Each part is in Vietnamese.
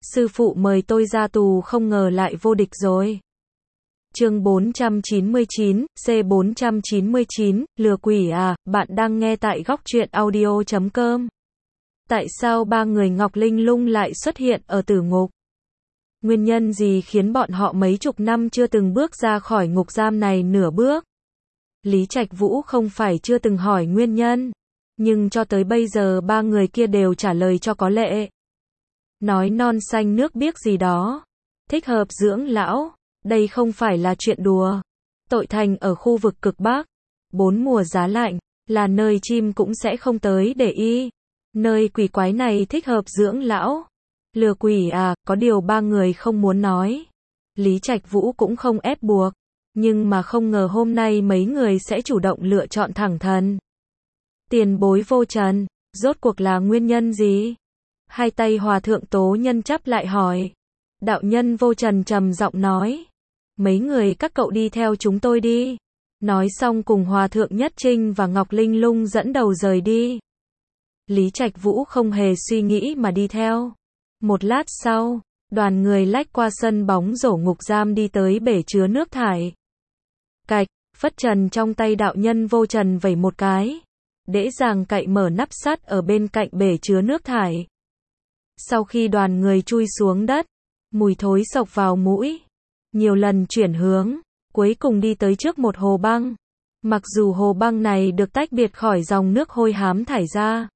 Sư phụ mời tôi ra tù không ngờ lại vô địch rồi. Chương 499, C499, lừa quỷ à, bạn đang nghe tại góc truyện audio.com. Tại sao ba người Ngọc Linh Lung lại xuất hiện ở tử ngục? Nguyên nhân gì khiến bọn họ mấy chục năm chưa từng bước ra khỏi ngục giam này nửa bước? Lý Trạch Vũ không phải chưa từng hỏi nguyên nhân, nhưng cho tới bây giờ ba người kia đều trả lời cho có lệ. Nói non xanh nước biếc gì đó, thích hợp dưỡng lão, đây không phải là chuyện đùa. Tội thành ở khu vực cực Bắc, 4 mùa giá lạnh, là nơi chim cũng sẽ không tới để ý. Nơi quỷ quái này thích hợp dưỡng lão. Lừa quỷ à, có điều ba người không muốn nói. Lý Trạch Vũ cũng không ép buộc, nhưng mà không ngờ hôm nay mấy người sẽ chủ động lựa chọn thẳng thắn. Tiền bối vô trần, rốt cuộc là nguyên nhân gì? Hai tay Hòa thượng Tố Nhân chắp lại hỏi. Đạo nhân vô trần trầm giọng nói. Mấy người các cậu đi theo chúng tôi đi. Nói xong cùng Hòa thượng Nhất Trinh và Ngọc Linh Lung dẫn đầu rời đi. Lý Trạch Vũ không hề suy nghĩ mà đi theo. Một lát sau, đoàn người lách qua sân bóng rổ ngục giam đi tới bể chứa nước thải. Cạch, phất trần trong tay đạo nhân vô trần vẩy một cái. Dễ dàng cậy mở nắp sắt ở bên cạnh bể chứa nước thải. Sau khi đoàn người chui xuống đất, mùi thối xộc vào mũi. Nhiều lần chuyển hướng, cuối cùng đi tới trước một hồ băng. Mặc dù hồ băng này được tách biệt khỏi dòng nước hôi hám thải ra,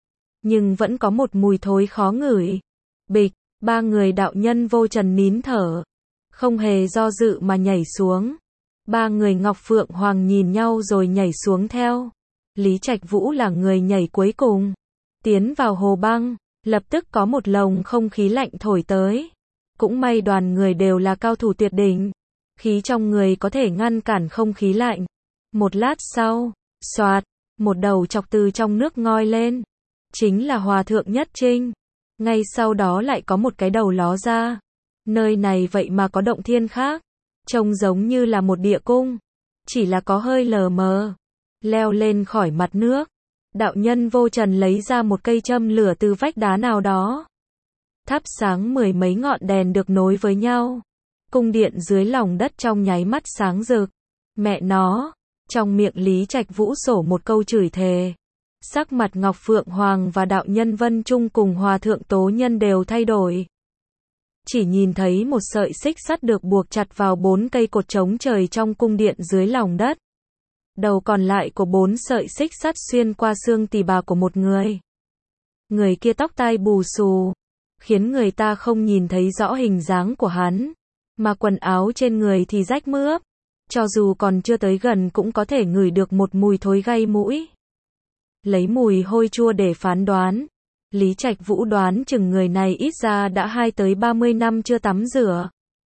nhưng vẫn có một mùi thối khó ngửi. Bịch, ba người đạo nhân vô trần nín thở, không hề do dự mà nhảy xuống. Ba người Ngọc Phượng Hoàng nhìn nhau rồi nhảy xuống theo. Lý Trạch Vũ là người nhảy cuối cùng. Tiến vào hồ băng, lập tức có một lồng không khí lạnh thổi tới. Cũng may đoàn người đều là cao thủ tuyệt đỉnh. Khí trong người có thể ngăn cản không khí lạnh. Một lát sau, xoạt, một đầu chọc từ trong nước ngoi lên. Chính là Hòa thượng Nhất Trinh. Ngay sau đó lại có một cái đầu ló ra. Nơi này vậy mà có động thiên khác. Trông giống như là một địa cung. Chỉ là có hơi lờ mờ. Leo lên khỏi mặt nước. Đạo nhân vô trần lấy ra một cây châm lửa từ vách đá nào đó. Thắp sáng 10 mấy ngọn đèn được nối với nhau. Cung điện dưới lòng đất trong nháy mắt sáng rực. Mẹ nó, trong miệng Lý Trạch Vũ sổ một câu chửi thề. Sắc mặt Ngọc Phượng Hoàng và đạo nhân Vân Trung cùng Hòa thượng Tố Nhân đều thay đổi. Chỉ nhìn thấy một sợi xích sắt được buộc chặt vào 4 cây cột chống trời trong cung điện dưới lòng đất. Đầu còn lại của 4 sợi xích sắt xuyên qua xương tỳ bà của một người. Người kia tóc tai bù xù, khiến người ta không nhìn thấy rõ hình dáng của hắn, mà quần áo trên người thì rách mướp, cho dù còn chưa tới gần cũng có thể ngửi được một mùi thối gây mũi. Lấy mùi hôi chua để phán đoán, Lý Trạch Vũ đoán chừng người này ít ra đã 2 tới 30 năm chưa tắm rửa.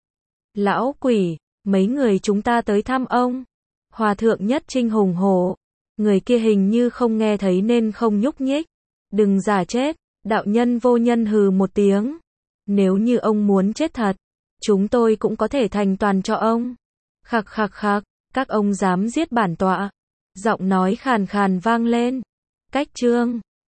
Lão quỷ, mấy người chúng ta tới thăm ông. Hòa thượng Nhất Trinh hùng hổ. Người kia hình như không nghe thấy nên không nhúc nhích. Đừng giả chết. Đạo nhân vô nhân hừ một tiếng. Nếu như ông muốn chết thật, chúng tôi cũng có thể thành toàn cho ông. Khặc khặc khặc, các ông dám giết bản tọa. Giọng nói khàn khàn vang lên. Cách chương